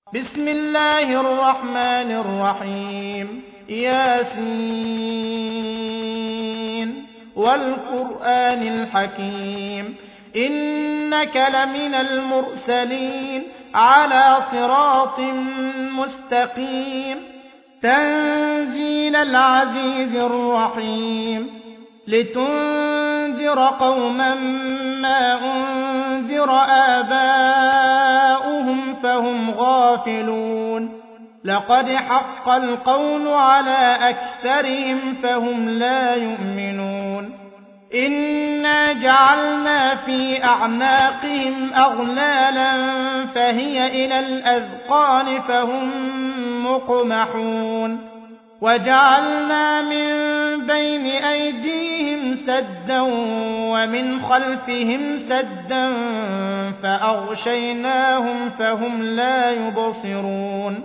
بسم الله الرحمن الرحيم ياسين والقرآن الحكيم إنك لمن المرسلين على صراط مستقيم تنزيل العزيز الرحيم لتنذر قوما ما أنذر آباؤهم فهم غافلون لقد حق القول على أكثرهم فهم لا يؤمنون إنا جعلنا في أعناقهم أغلالا فهي إلى الأذقان فهم مقمحون وجعلنا من بين أيديهم سدا ومن خلفهم سدا فأغشيناهم فهم لا يبصرون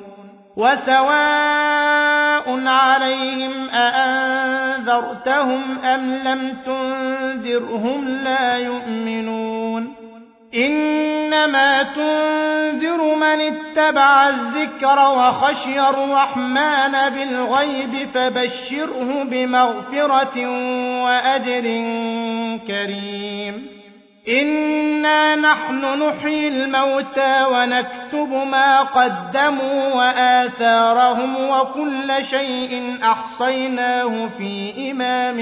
وسواء عليهم أأنذرتهم أم لم تنذرهم لا يؤمنون إنما تنذر من اتبع الذكر وخشي الرحمن بالغيب فبشره بمغفرة وأجر كريم إنا نحن نحيي الموتى ونكتب ما قدموا وآثارهم وكل شيء أحصيناه في إمام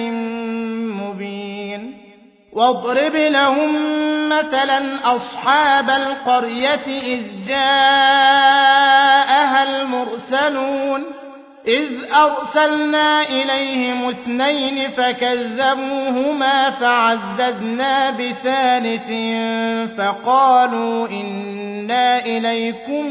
مبين واضرب لهم مثلا أصحاب القرية إذ جاءها المرسلون إذ أرسلنا إليهم 2 فكذبوهما فعززنا بثالث فقالوا إنا إليكم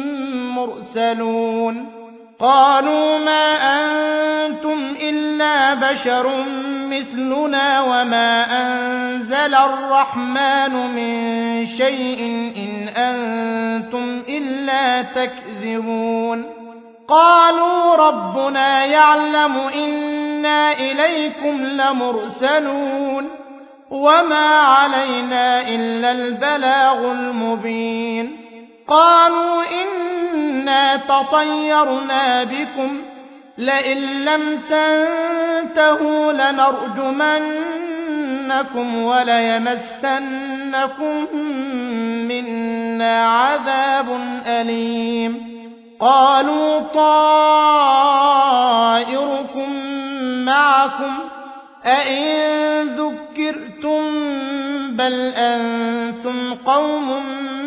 مرسلون قالوا ما أنتم إلا بشر مثلنا وما أنزل الرحمن من شيء إن أنتم إلا تكذبون قالوا ربنا يعلم إنا إليكم لمرسلون وما علينا إلا البلاغ المبين قالوا إنا تطيرنا بكم لئن لم تنتهوا لنرجمنكم وليمسنكم منا عذاب أليم قالوا طائركم معكم أئن ذكرتم بل أنتم قوم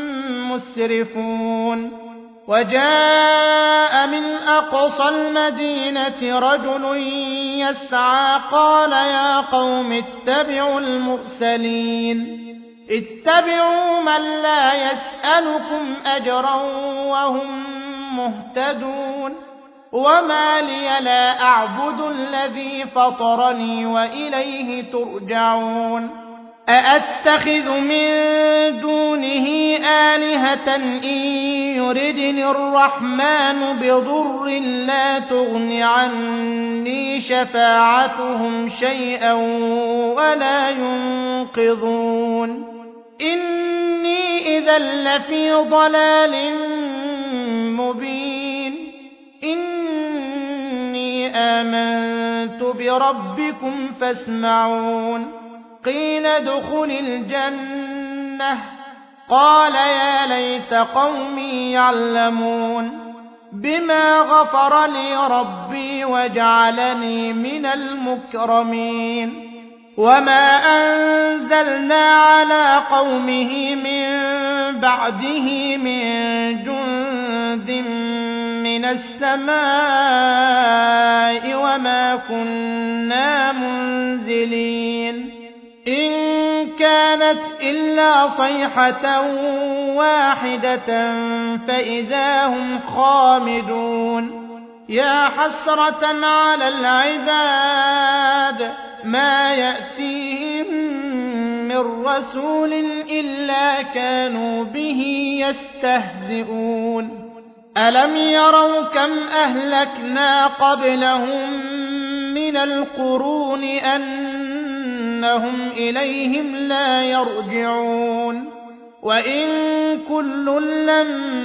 مسرفون وجاء من أقصى المدينة رجل يسعى قال يا قوم اتبعوا المرسلين اتبعوا من لا يسألكم أجرا وهم مهتدون وما لي لا أعبد الذي فطرني وإليه ترجعون أأتخذ من دونه آلهة إن يردني الرحمن بضر لا تغن عني شفاعتهم شيئا ولا ينقذون إني إذا لفي ضلال مبين إني آمنت بربكم فاسمعون قيل ادخل الجنة قال يا ليت قومي يعلمون بما غفر لي ربي وجعلني من المكرمين وما أنزلنا على قومه من بعده من جند من السماء وما كنا منزلين إن كانت إلا صيحة واحدة فإذا هم خامدون يا حسرة على العباد ما يأتيهم من رسول إلا كانوا به يستهزئون ألم يروا كم أهلكنا قبلهم من القرون أنهم إليهم لا يرجعون وإن كل لما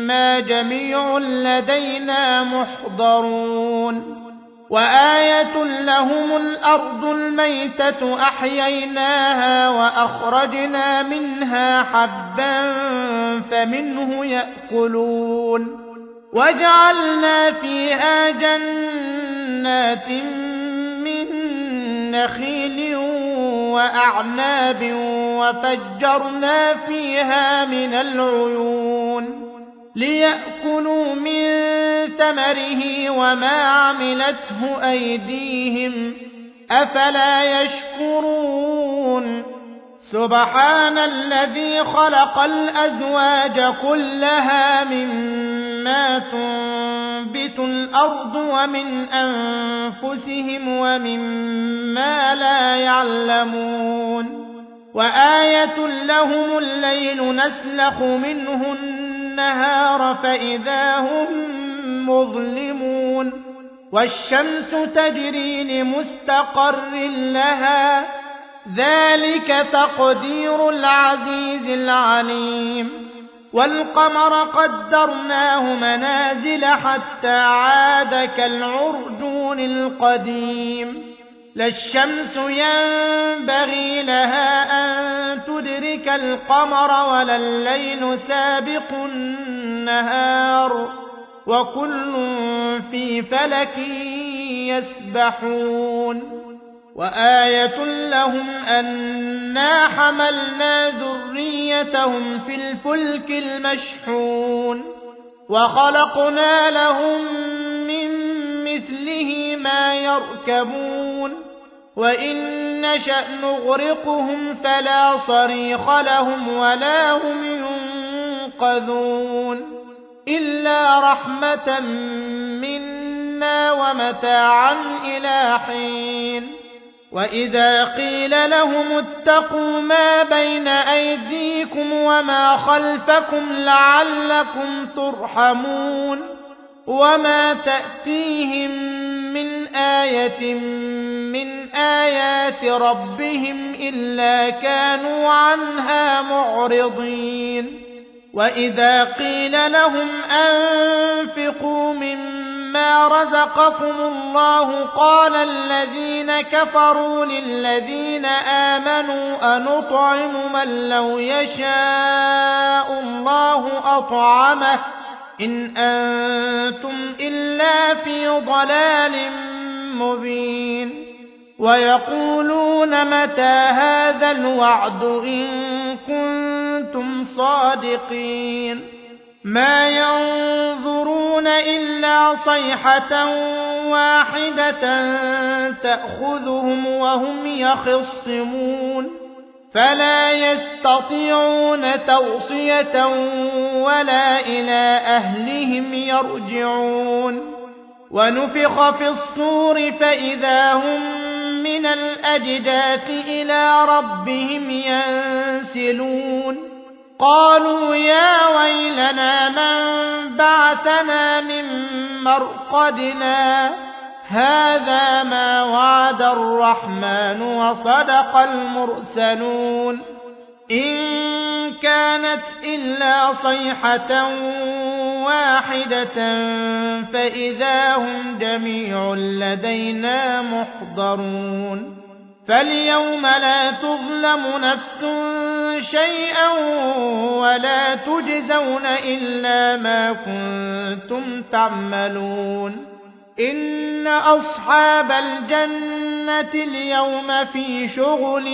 إنا جميع لدينا محضرون وآية لهم الأرض الميتة أحييناها وأخرجنا منها حبا فمنه يأكلون وجعلنا فيها جنات من نخيل وأعناب وفجرنا فيها من العيون ليأكلوا من ثمره وما عملته أيديهم أفلا يشكرون سبحان الذي خلق الأزواج كلها مما تنبت الأرض ومن أنفسهم ومما لا يعلمون وآية لهم الليل نسلخ منه النهار فإذا هم مظلمون والشمس تجري لمستقر لها ذلك تقدير العزيز العليم والقمر قدرناه منازل حتى عاد كالعرجون القديم لا الشمس ينبغي لها أن تدرك القمر ولا الليل سابق النهار وكل في فلك يسبحون وآية لهم أنا حملنا ذريتهم في الفلك المشحون وخلقنا لهم من مثله ما يركبون وإن نشأ نغرقهم فلا صريخ لهم ولا هم ينقذون إلا رحمة منا ومتاعا إلى حين وإذا قيل لهم اتقوا ما بين أيديكم وما خلفكم لعلكم ترحمون وما تأتيهم من آية من آيات ربهم إلا كانوا عنها معرضين وإذا قيل لهم أنفقوا مما رزقكم الله قال الذين كفروا للذين آمنوا أنطعم من لو يشاء الله أطعمه إن أنتم إلا في ضلال مبين ويقولون متى هذا الوعد إن كنتم صادقين ما ينظرون إلا صيحة واحدة تأخذهم وهم يخصمون فلا يستطيعون توصية ولا إلى أهلهم يرجعون ونفخ في الصور فإذا هم من الأجداث إلى ربهم ينسلون قالوا يا ويلنا من بعثنا من مرقدنا هذا ما وعد الرحمن وصدق المرسلون إن كانت إلا صيحة واحدة فإذا هم جميع لدينا محضرون فاليوم لا تظلم نفس شيئا ولا تجزون إلا ما كنتم تعملون إن أصحاب الجنة اليوم في شغل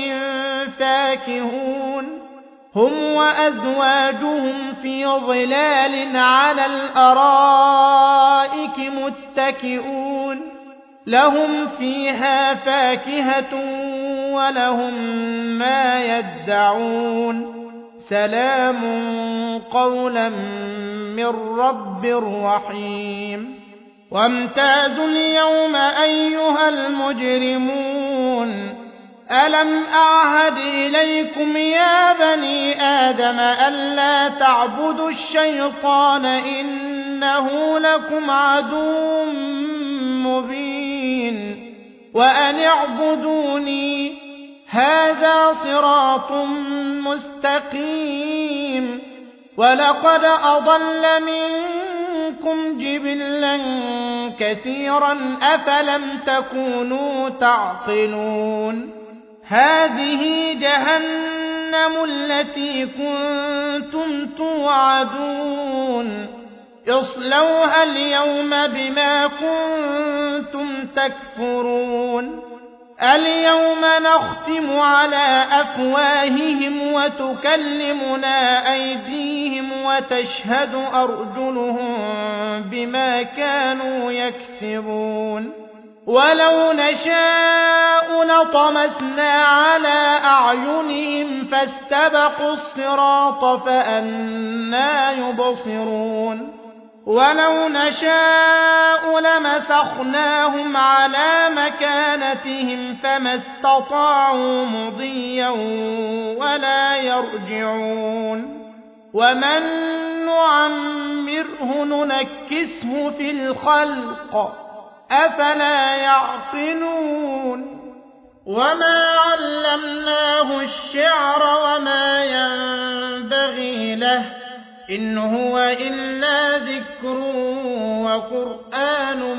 فاكهون هم وأزواجهم في ظلال على الأرائك متكئون لهم فيها فاكهة ولهم ما يدعون سلام قولا من رب رحيم وامتازوا اليوم أيها المجرمون ألم أعهد إليكم يا بني آدم ألا تعبدوا الشيطان إنه لكم عدو مبين وأن اعبدوني هذا صراط مستقيم ولقد أضل منكم جبلا كثيرا أفلم تكونوا تعقلون هذه جهنم التي كنتم توعدون اصلوها اليوم بما كنتم تكفرون اليوم نختم على أفواههم وتكلمنا أيديهم وتشهد أرجلهم بما كانوا يكسبون ولو نشاء لطمسنا على أعينهم فاستبقوا الصراط فأنى يبصرون ولو نشاء لمسخناهم على مكانتهم فما استطاعوا مضيا ولا يرجعون ومن نعمره ننكسه في الخلق أفلا يعقلون وما علمناه الشعر وما ينبغي له إن هو إلا ذكر وقرآن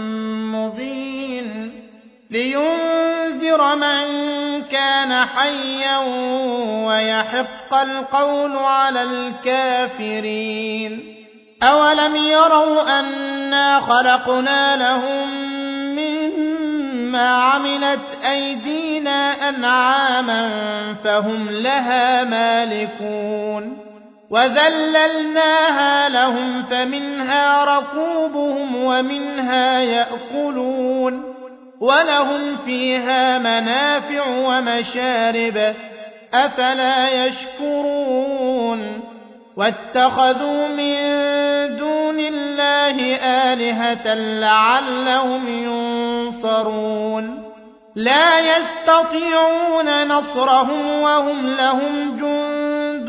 مبين لينذر من كان حيا ويحق القول على الكافرين أولم يروا أنا خلقنا لهم مما عملت أيدينا أنعاما فهم لها مالكون وذللناها لهم فمنها ركوبهم ومنها يأكلون ولهم فيها منافع ومشارب أفلا يشكرون واتخذوا من دون الله آلهة لعلهم ينصرون لا يستطيعون نصرهم وهم لهم جند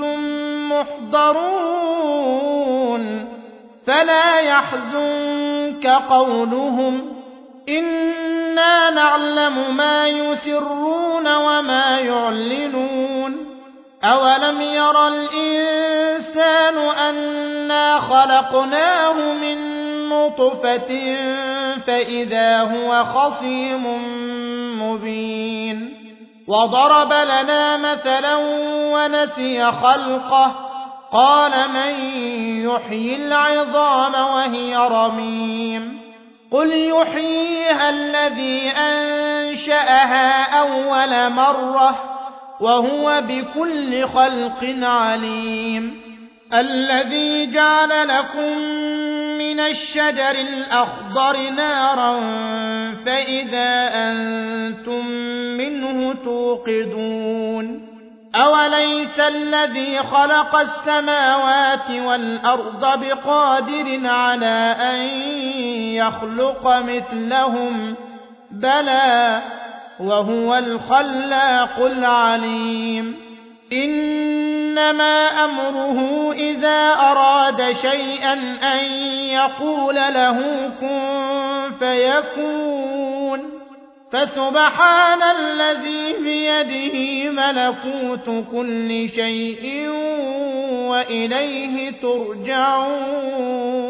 محضرون فلا يحزنك قولهم إنا نعلم ما يسرون وما يعلنون أولم ير الإنسان أنا خلقناه من نطفة فإذا هو خصيم مبين وضرب لنا مثلا ونسي خلقه قال من يحيي العظام وهي رميم قل يحييها الذي أنشأها أول مرة وهو بكل خلق عليم الذي جعل لكم من الشجر الأخضر نارا فإذا أنتم منه توقدون أوليس الذي خلق السماوات والأرض بقادر على أن يخلق مثلهم بلى وهو الخلاق العليم إنما أمره إذا أراد شيئا أن يقول له كن فيكون فسبحان الذي بيده ملكوت كل شيء وإليه ترجعون